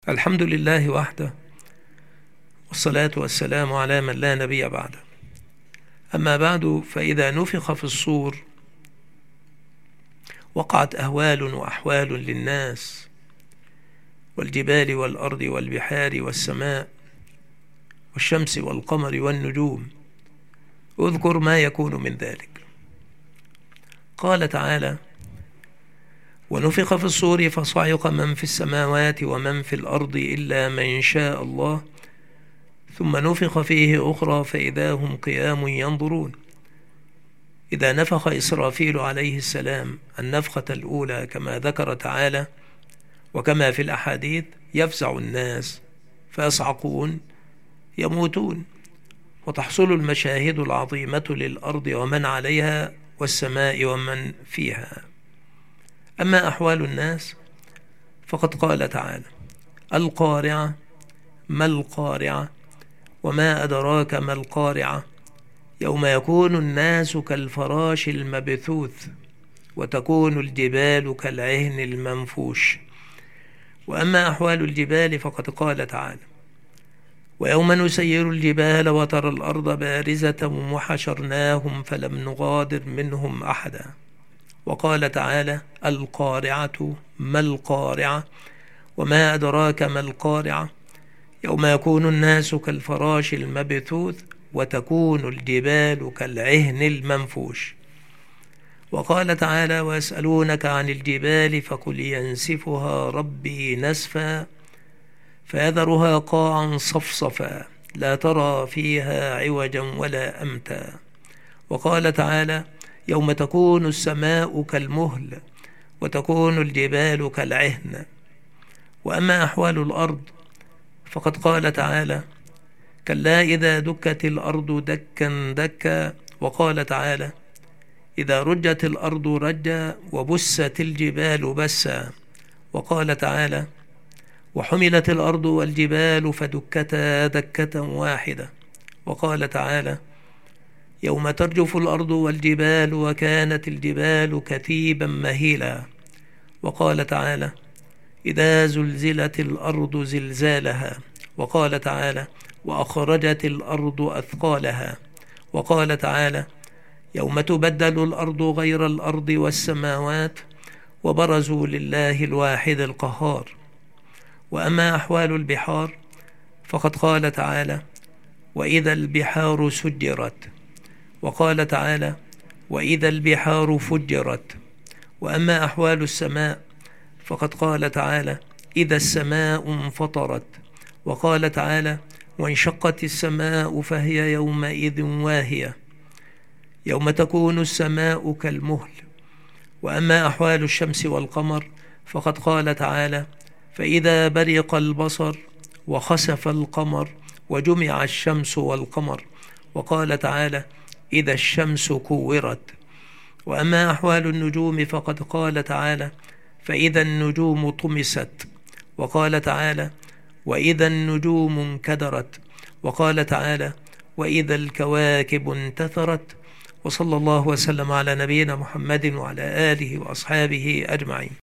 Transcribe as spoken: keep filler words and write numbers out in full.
الحمد لله وحده، والصلاة والسلام على من لا نبي بعده. أما بعد، فإذا نفخ في الصور وقعت أهوال وأحوال للناس والجبال والأرض والبحار والسماء والشمس والقمر والنجوم. اذكر ما يكون من ذلك. قال تعالى: ونفخ في الصور فصعق من في السماوات ومن في الأرض إلا من شاء الله ثم نفخ فيه أخرى فإذا هم قيام ينظرون. إذا نفخ إسرافيل عليه السلام النفخة الأولى كما ذكر تعالى وكما في الأحاديث، يفزع الناس فيصعقون يموتون، وتحصل المشاهد العظيمة للأرض ومن عليها والسماء ومن فيها. أما أحوال الناس فقد قال تعالى: القارعة ما القارعة وما أدراك ما القارعة يوم يكون الناس كالفراش المبثوث وتكون الجبال كالعهن المنفوش. وأما أحوال الجبال فقد قال تعالى: ويوم نسير الجبال وترى الأرض بارزة وحشرناهم فلم نغادر منهم أحدا. وقال تعالى: القارعة ما القارعة وما أدراك ما القارعة يوم يكون الناس كالفراش المبثوث وتكون الجبال كالعهن المنفوش. وقال تعالى: ويسألونك عن الجبال فقل ينسفها ربي نسفا فيذرها قاعا صفصفا لا ترى فيها عوجا ولا أمتا. وقال تعالى: يوم تكون السماء كالمهل وتكون الجبال كالعهن. وأما أحوال الأرض فقد قال تعالى: كلا إذا دكت الأرض دكا دكا. وقال تعالى: إذا رجت الأرض رجا وبست الجبال بسا. وقال تعالى: وحملت الأرض والجبال فدكتا دكة واحدة. وقال تعالى: يوم ترجف الأرض والجبال وكانت الجبال كثيبا مهيلا. وقال تعالى: إذا زلزلت الأرض زلزالها. وقال تعالى: وأخرجت الأرض أثقالها. وقال تعالى: يوم تبدل الأرض غير الأرض والسماوات وبرزوا لله الواحد القهار. وأما أحوال البحار فقد قال تعالى: وإذا البحار سجرت. وقال تعالى: وإذا البحار فجرت. وأما أحوال السماء فقد قال تعالى: إذا السماء انفطرت. وقال تعالى: وانشقت السماء فهي يومئذ واهية يوم تكون السماء كالمهل. وأما أحوال الشمس والقمر فقد قال تعالى: فإذا برق البصر وخسف القمر وجمع الشمس والقمر. وقال تعالى: إذا الشمس كورت. وأما أحوال النجوم فقد قال تعالى: فإذا النجوم طمست. وقال تعالى: وإذا النجوم انكدرت. وقال تعالى: وإذا الكواكب انتثرت. وصلى الله وسلم على نبينا محمد وعلى آله وأصحابه أجمعين.